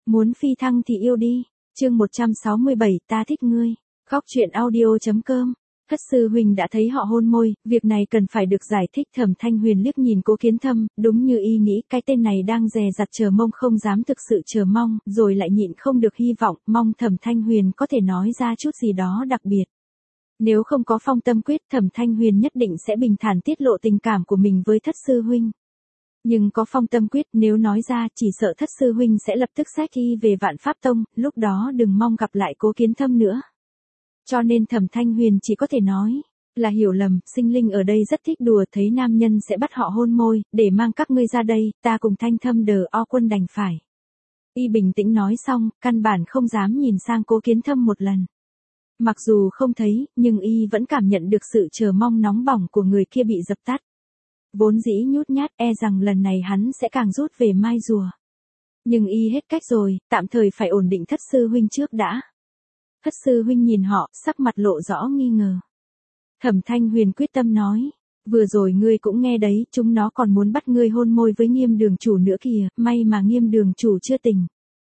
Muốn phi thăng thì yêu đi. Chương 167, ta thích ngươi. Khóc chuyện audio.com. Thất sư huynh đã thấy họ hôn môi, việc này cần phải được giải thích. Thẩm Thanh Huyền liếc nhìn Cố Kiến Thâm, đúng như y nghĩ, cái tên này đang dè dặt chờ mong không dám thực sự chờ mong, rồi lại nhịn không được hy vọng, mong Thẩm Thanh Huyền có thể nói ra chút gì đó đặc biệt. Nếu không có phong tâm quyết, Thẩm Thanh Huyền nhất định sẽ bình thản tiết lộ tình cảm của mình với thất sư huynh. Nhưng có phong tâm quyết, nếu nói ra chỉ sợ thất sư huynh sẽ lập tức xách y về Vạn Pháp Tông, lúc đó đừng mong gặp lại Cố Kiến Thâm nữa. Cho nên Thẩm Thanh Huyền chỉ có thể nói là hiểu lầm, sinh linh ở đây rất thích đùa, thấy nam nhân sẽ bắt họ hôn môi, để mang các ngươi ra đây, ta cùng Thanh Thâm đờ o quân đành phải. Y bình tĩnh nói xong, căn bản không dám nhìn sang Cố Kiến Thâm một lần. Mặc dù không thấy, nhưng y vẫn cảm nhận được sự chờ mong nóng bỏng của người kia bị dập tắt. Vốn dĩ nhút nhát, e rằng lần này hắn sẽ càng rút về mai rùa. Nhưng y hết cách rồi, tạm thời phải ổn định thất sư huynh trước đã. Thất sư huynh nhìn họ, sắc mặt lộ rõ nghi ngờ. Thẩm Thanh Huyền quyết tâm nói, vừa rồi ngươi cũng nghe đấy, chúng nó còn muốn bắt ngươi hôn môi với Nghiêm đường chủ nữa kìa, may mà Nghiêm đường chủ chưa tỉnh.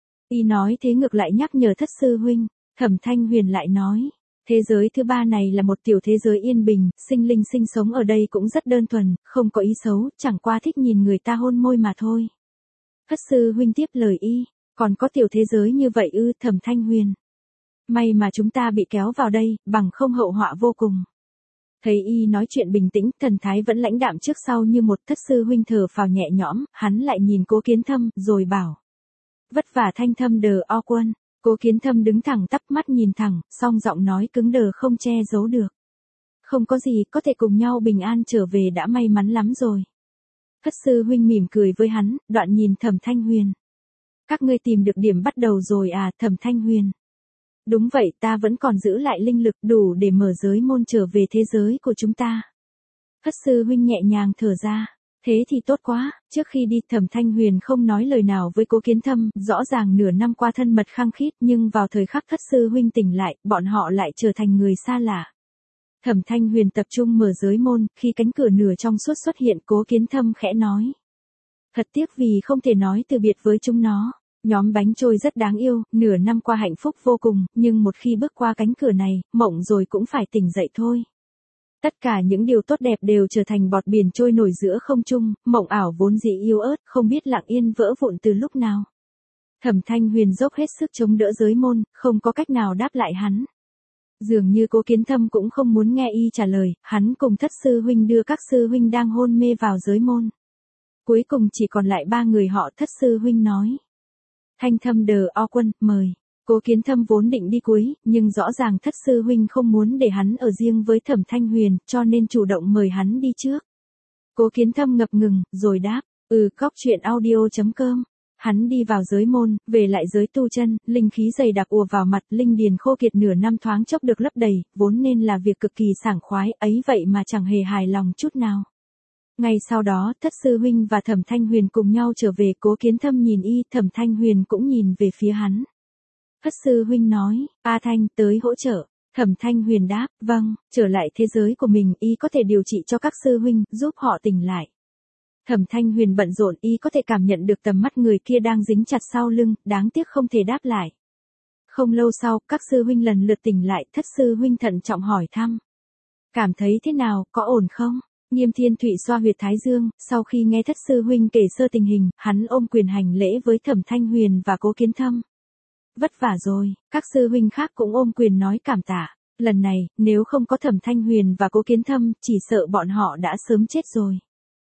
Y nói thế ngược lại nhắc nhở thất sư huynh. Thẩm Thanh Huyền lại nói, thế giới thứ ba này là một tiểu thế giới yên bình, sinh linh sinh sống ở đây cũng rất đơn thuần, không có ý xấu, chẳng qua thích nhìn người ta hôn môi mà thôi. Thất sư huynh tiếp lời y, còn có tiểu thế giới như vậy ư? Thẩm Thanh Huyền. May mà chúng ta bị kéo vào đây, bằng không hậu họa vô cùng. Thấy y nói chuyện bình tĩnh, thần thái vẫn lãnh đạm trước sau như một. Thất sư huynh thở phào nhẹ nhõm, hắn lại nhìn Cố Kiến Thâm, rồi bảo. Vất vả Thanh Thâm đờ o quân. Cố Kiến Thâm đứng thẳng tắp, mắt nhìn thẳng, song giọng nói cứng đờ không che giấu được. Không có gì, có thể cùng nhau bình an trở về đã may mắn lắm rồi. Thất sư huynh mỉm cười với hắn, đoạn nhìn Thẩm Thanh Huyền. Các ngươi tìm được điểm bắt đầu rồi à? Thẩm Thanh Huyền. Đúng vậy, ta vẫn còn giữ lại linh lực đủ để mở giới môn trở về thế giới của chúng ta. Thất sư huynh nhẹ nhàng thở ra. Thế thì tốt quá. Trước khi đi, Thẩm Thanh Huyền không nói lời nào với Cố Kiến Thâm, rõ ràng nửa năm qua thân mật khăng khít, nhưng vào thời khắc thất sư huynh tỉnh lại, bọn họ lại trở thành người xa lạ. Thẩm Thanh Huyền tập trung mở giới môn, khi cánh cửa nửa trong suốt xuất hiện, Cố Kiến Thâm khẽ nói. Thật tiếc vì không thể nói từ biệt với chúng nó. Nhóm bánh trôi rất đáng yêu, nửa năm qua hạnh phúc vô cùng, nhưng một khi bước qua cánh cửa này, mộng rồi cũng phải tỉnh dậy thôi. Tất cả những điều tốt đẹp đều trở thành bọt biển trôi nổi giữa không trung, mộng ảo vốn dĩ yếu ớt, không biết lặng yên vỡ vụn từ lúc nào. Thẩm Thanh Huyền dốc hết sức chống đỡ giới môn, không có cách nào đáp lại hắn. Dường như Cố Kiến Thâm cũng không muốn nghe y trả lời, hắn cùng thất sư huynh đưa các sư huynh đang hôn mê vào giới môn. Cuối cùng chỉ còn lại ba người họ. Thất sư huynh nói. Thanh Thâm đờ o quân, mời. Cố Kiến Thâm vốn định đi cuối, nhưng rõ ràng thất sư huynh không muốn để hắn ở riêng với Thẩm Thanh Huyền, cho nên chủ động mời hắn đi trước. Cố Kiến Thâm ngập ngừng, rồi đáp, Cóc chuyện audio.com. Hắn đi vào giới môn, về lại giới tu chân, linh khí dày đặc ùa vào mặt, linh điền khô kiệt nửa năm thoáng chốc được lấp đầy, vốn nên là việc cực kỳ sảng khoái, ấy vậy mà chẳng hề hài lòng chút nào. Ngay sau đó, thất sư huynh và Thẩm Thanh Huyền cùng nhau trở về. Cố Kiến Thâm nhìn y, Thẩm Thanh Huyền cũng nhìn về phía hắn. Thất sư huynh nói, A Thanh, tới hỗ trợ. Thẩm Thanh Huyền đáp, vâng, trở lại thế giới của mình, y có thể điều trị cho các sư huynh, giúp họ tỉnh lại. Thẩm Thanh Huyền bận rộn, y có thể cảm nhận được tầm mắt người kia đang dính chặt sau lưng, đáng tiếc không thể đáp lại. Không lâu sau, các sư huynh lần lượt tỉnh lại, thất sư huynh thận trọng hỏi thăm. Cảm thấy thế nào, có ổn không? Nghiêm Thiên Thụy xoa huyệt thái dương, sau khi nghe thất sư huynh kể sơ tình hình, hắn ôm quyền hành lễ với Thẩm Thanh Huyền và Cố Kiến Thâm. Vất vả rồi, các sư huynh khác cũng ôm quyền nói cảm tạ. Lần này, nếu không có Thẩm Thanh Huyền và Cố Kiến Thâm, chỉ sợ bọn họ đã sớm chết rồi.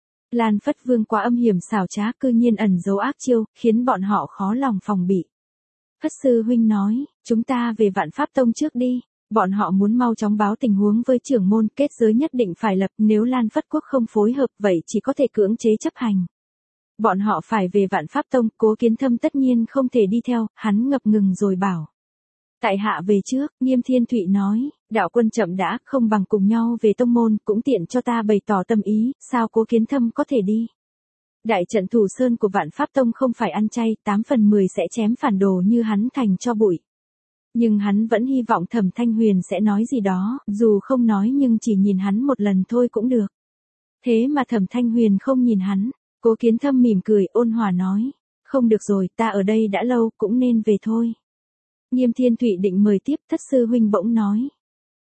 Lan Phất Vương quá âm hiểm xảo trá, cư nhiên ẩn giấu ác chiêu, khiến bọn họ khó lòng phòng bị. Thất sư huynh nói, chúng ta về Vạn Pháp Tông trước đi. Bọn họ muốn mau chóng báo tình huống với trưởng môn, kết giới nhất định phải lập, nếu Lan Phất Quốc không phối hợp vậy chỉ có thể cưỡng chế chấp hành. Bọn họ phải về Vạn Pháp Tông, Cố Kiến Thâm tất nhiên không thể đi theo, hắn ngập ngừng rồi bảo. Tại hạ về trước, Nghiêm Thiên Thụy nói, đạo quân chậm đã, không bằng cùng nhau về tông môn, cũng tiện cho ta bày tỏ tâm ý, sao Cố Kiến Thâm có thể đi. Đại trận thủ sơn của Vạn Pháp Tông không phải ăn chay, 8 phần 10 sẽ chém phản đồ như hắn thành cho bụi. Nhưng hắn vẫn hy vọng Thẩm Thanh Huyền sẽ nói gì đó, dù không nói nhưng chỉ nhìn hắn một lần thôi cũng được. Thế mà Thẩm Thanh Huyền không nhìn hắn. Cố Kiến Thâm mỉm cười, ôn hòa nói. Không được rồi, ta ở đây đã lâu, cũng nên về thôi. Nghiêm Thiên Thụy định mời tiếp, Thất sư huynh bỗng nói.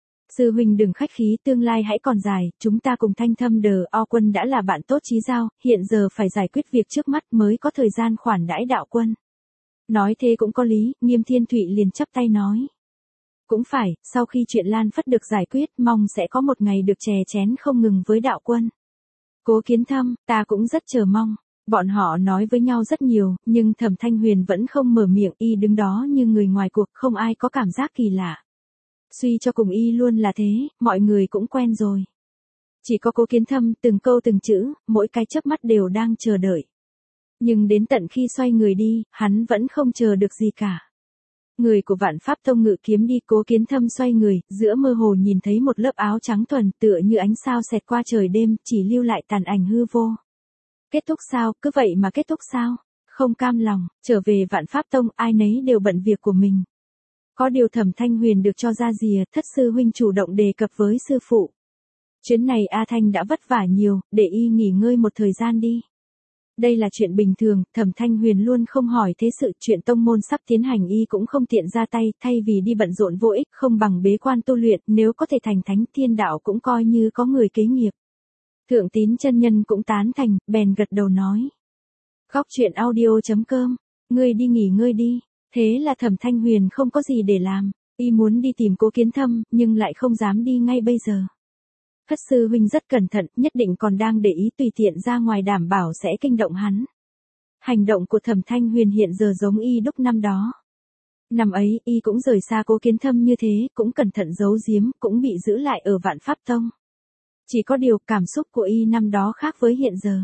Sư huynh đừng khách khí, tương lai hãy còn dài, chúng ta cùng Thanh Thâm Đờ O Quân đã là bạn tốt chí giao, hiện giờ phải giải quyết việc trước mắt mới có thời gian khoản đãi đạo quân. Nói thế cũng có lý, Nghiêm Thiên Thụy liền chắp tay nói. Cũng phải, sau khi chuyện Lan Phất được giải quyết, mong sẽ có một ngày được chè chén không ngừng với đạo quân. Cố Kiến Thâm, ta cũng rất chờ mong. Bọn họ nói với nhau rất nhiều, nhưng Thẩm Thanh Huyền vẫn không mở miệng, y đứng đó như người ngoài cuộc, không ai có cảm giác kỳ lạ. Suy cho cùng y luôn là thế, mọi người cũng quen rồi. Chỉ có Cố Kiến Thâm từng câu từng chữ, mỗi cái chớp mắt đều đang chờ đợi. Nhưng đến tận khi xoay người đi, hắn vẫn không chờ được gì cả. Người của Vạn Pháp Tông ngự kiếm đi, Cố Kiến Thâm xoay người, giữa mơ hồ nhìn thấy một lớp áo trắng thuần tựa như ánh sao xẹt qua trời đêm, chỉ lưu lại tàn ảnh hư vô. Kết thúc sao, cứ vậy mà kết thúc sao? Không cam lòng, trở về Vạn Pháp Tông, ai nấy đều bận việc của mình. Có điều Thẩm Thanh Huyền được cho ra rìa, Thất sư huynh chủ động đề cập với sư phụ. Chuyến này A Thanh đã vất vả nhiều, để y nghỉ ngơi một thời gian đi. Đây là chuyện bình thường, Thẩm Thanh Huyền luôn không hỏi thế sự, chuyện tông môn sắp tiến hành y cũng không tiện ra tay, thay vì đi bận rộn vô ích, không bằng bế quan tu luyện, nếu có thể thành thánh thiên đạo cũng coi như có người kế nghiệp. Thượng Tín chân nhân cũng tán thành, bèn gật đầu nói. Góc truyện audio.com, ngươi đi nghỉ ngơi đi. Thế là Thẩm Thanh Huyền không có gì để làm, y muốn đi tìm Cố Kiến Thâm, nhưng lại không dám đi ngay bây giờ. Thất sư huynh rất cẩn thận, nhất định còn đang để ý tùy tiện ra ngoài đảm bảo sẽ kinh động hắn. Hành động của Thẩm Thanh Huyền hiện giờ giống y đúc năm đó. Năm ấy, y cũng rời xa Cố Kiến Thâm như thế, cũng cẩn thận giấu giếm, cũng bị giữ lại ở Vạn Pháp Tông. Chỉ có điều cảm xúc của y năm đó khác với hiện giờ.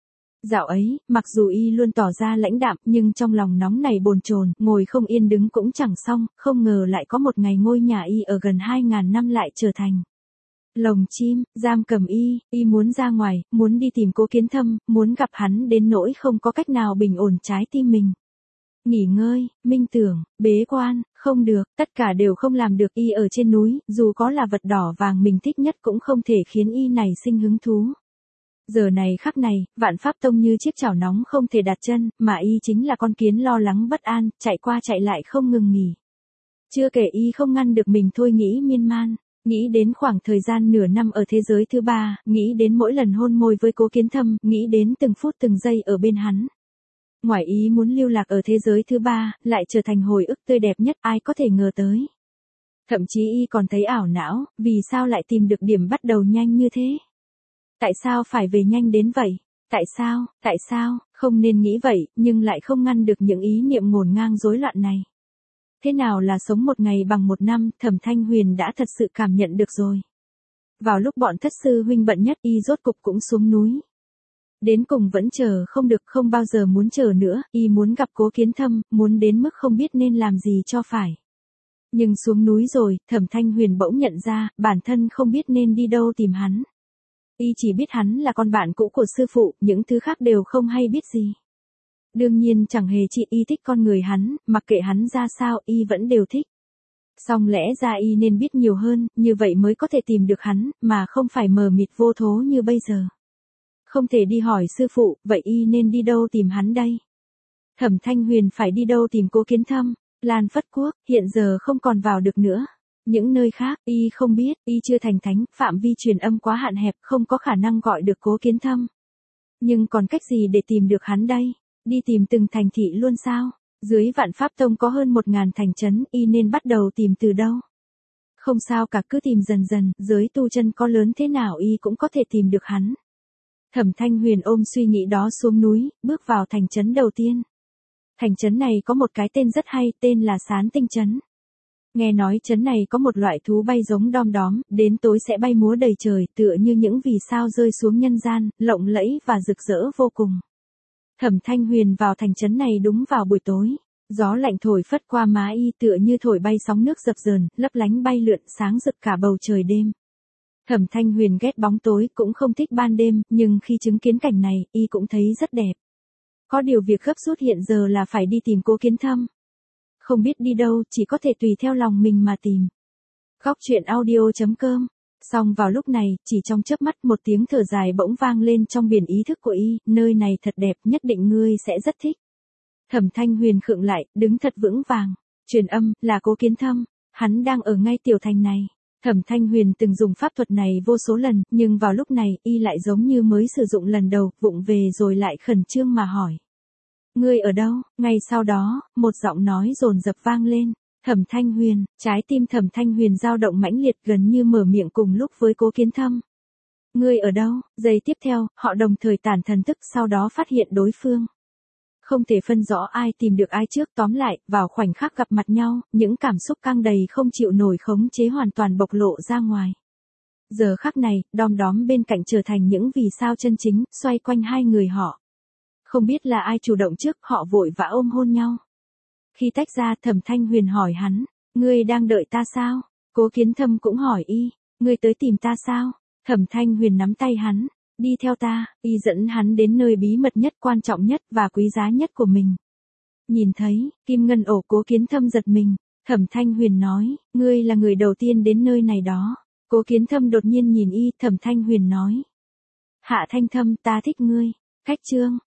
Dạo ấy, mặc dù y luôn tỏ ra lãnh đạm, nhưng trong lòng nóng này bồn chồn, ngồi không yên đứng cũng chẳng xong, không ngờ lại có một ngày ngôi nhà y ở gần 2.000 năm lại trở thành lồng chim, giam cầm y muốn ra ngoài, muốn đi tìm Cố Kiến Thâm, muốn gặp hắn đến nỗi không có cách nào bình ổn trái tim mình. Nghỉ ngơi, minh tưởng, bế quan, không được, tất cả đều không làm được. Y ở trên núi, dù có là vật đỏ vàng mình thích nhất cũng không thể khiến y này sinh hứng thú. Giờ này khắc này, Vạn Pháp Tông như chiếc chảo nóng không thể đặt chân, mà y chính là con kiến lo lắng bất an, chạy qua chạy lại không ngừng nghỉ. Chưa kể y không ngăn được mình thôi nghĩ miên man, nghĩ đến khoảng thời gian nửa năm ở thế giới thứ ba, nghĩ đến mỗi lần hôn môi với Cố Kiến Thâm, nghĩ đến từng phút từng giây ở bên hắn. Ngoài ý muốn lưu lạc ở thế giới thứ ba, lại trở thành hồi ức tươi đẹp nhất ai có thể ngờ tới. Thậm chí y còn thấy ảo não, vì sao lại tìm được điểm bắt đầu nhanh như thế? Tại sao phải về nhanh đến vậy? Tại sao, không nên nghĩ vậy, nhưng lại không ngăn được những ý niệm ngổn ngang rối loạn này. Thế nào là sống một ngày bằng một năm, Thẩm Thanh Huyền đã thật sự cảm nhận được rồi. Vào lúc bọn Thất sư huynh bận nhất, y rốt cục cũng xuống núi. Đến cùng vẫn chờ không được, không bao giờ muốn chờ nữa, y muốn gặp Cố Kiến Thâm, muốn đến mức không biết nên làm gì cho phải. Nhưng xuống núi rồi, Thẩm Thanh Huyền bỗng nhận ra, bản thân không biết nên đi đâu tìm hắn. Y chỉ biết hắn là con bạn cũ của sư phụ, những thứ khác đều không hay biết gì. Đương nhiên chẳng hề chị y thích con người hắn, mặc kệ hắn ra sao, y vẫn đều thích. Song lẽ ra y nên biết nhiều hơn, như vậy mới có thể tìm được hắn, mà không phải mờ mịt vô thố như bây giờ. Không thể đi hỏi sư phụ, vậy y nên đi đâu tìm hắn đây? Thẩm Thanh Huyền phải đi đâu tìm Cố Kiến Thâm? Lan Phất Quốc, hiện giờ không còn vào được nữa. Những nơi khác, y không biết, y chưa thành thánh, phạm vi truyền âm quá hạn hẹp, không có khả năng gọi được Cố Kiến Thâm. Nhưng còn cách gì để tìm được hắn đây? Đi tìm từng thành thị luôn sao? Dưới Vạn Pháp Tông có hơn 1.000 thành trấn, y nên bắt đầu tìm từ đâu? Không sao cả, cứ tìm dần dần, giới tu chân có lớn thế nào y cũng có thể tìm được hắn. Thẩm Thanh Huyền ôm suy nghĩ đó xuống núi, bước vào thành trấn đầu tiên. Thành trấn này có một cái tên rất hay, tên là Sán Tinh Trấn. Nghe nói trấn này có một loại thú bay giống đom đóm, đến tối sẽ bay múa đầy trời, tựa như những vì sao rơi xuống nhân gian, lộng lẫy và rực rỡ vô cùng. Thẩm Thanh Huyền vào thành trấn này đúng vào buổi tối. Gió lạnh thổi phất qua má y tựa như thổi bay sóng nước dập dờn, lấp lánh bay lượn sáng rực cả bầu trời đêm. Thẩm Thanh Huyền ghét bóng tối, cũng không thích ban đêm, nhưng khi chứng kiến cảnh này, y cũng thấy rất đẹp. Có điều việc gấp rút hiện giờ là phải đi tìm Cố Kiến Thâm. Không biết đi đâu, chỉ có thể tùy theo lòng mình mà tìm. Góc truyện audio.com. Xong vào lúc này, chỉ trong chớp mắt một tiếng thở dài bỗng vang lên trong biển ý thức của y, nơi này thật đẹp, nhất định ngươi sẽ rất thích. Thẩm Thanh Huyền khựng lại, đứng thật vững vàng. Truyền âm, là Cố Kiến Thâm. Hắn đang ở ngay tiểu thành này. Thẩm Thanh Huyền từng dùng pháp thuật này vô số lần, nhưng vào lúc này, y lại giống như mới sử dụng lần đầu, vụng về rồi lại khẩn trương mà hỏi. Ngươi ở đâu? Ngay sau đó, một giọng nói dồn dập vang lên. Thẩm Thanh Huyền, trái tim Thẩm Thanh Huyền dao động mãnh liệt gần như mở miệng cùng lúc với Cố Kiến Thâm. Ngươi ở đâu? Giây tiếp theo, họ đồng thời tản thần thức sau đó phát hiện đối phương. Không thể phân rõ ai tìm được ai trước, tóm lại, vào khoảnh khắc gặp mặt nhau, những cảm xúc căng đầy không chịu nổi khống chế hoàn toàn bộc lộ ra ngoài. Giờ khắc này, đom đóm bên cạnh trở thành những vì sao chân chính, xoay quanh hai người họ. Không biết là ai chủ động trước, họ vội vã ôm hôn nhau. Khi tách ra, Thẩm Thanh Huyền hỏi hắn, ngươi đang đợi ta sao? Cố Kiến Thâm cũng hỏi y, ngươi tới tìm ta sao? Thẩm Thanh Huyền nắm tay hắn, đi theo ta, y dẫn hắn đến nơi bí mật nhất, quan trọng nhất và quý giá nhất của mình. Nhìn thấy, kim ngân ổ, Cố Kiến Thâm giật mình. Thẩm Thanh Huyền nói, ngươi là người đầu tiên đến nơi này đó. Cố Kiến Thâm đột nhiên nhìn y, Thẩm Thanh Huyền nói. Hạ Thanh Thâm, ta thích ngươi. Khách chương.